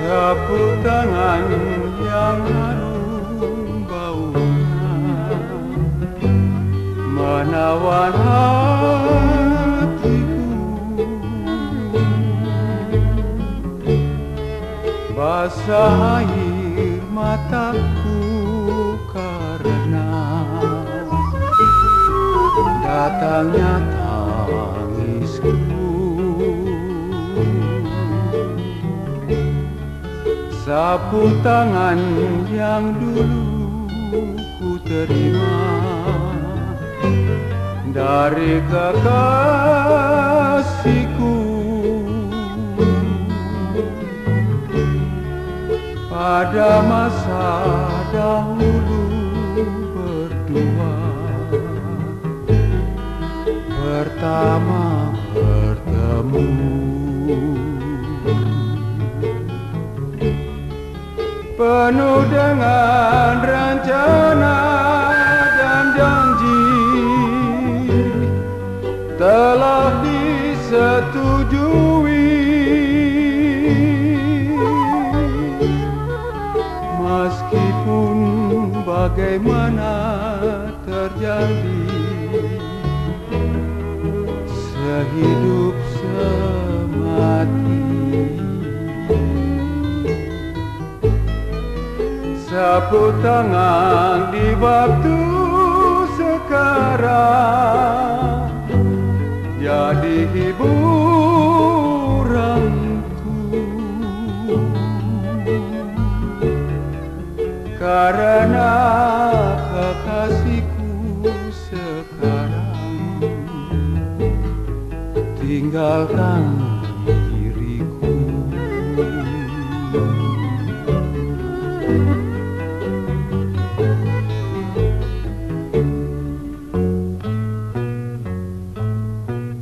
Sapu tangan yang harum baunya menawan hatiku, basah air mataku karena datangnya tangisku. Sapu tangan yang dulu ku terima dari kekasihku, pada masa dahulu berdua pertama bertemu. Penuh dengan rencana dan janji telah disetujui, meskipun bagaimana terjadi, sehidup semati. Sapu tangan di waktu sekarang jadi hiburanku, karena kekasihku sekarang tinggalkan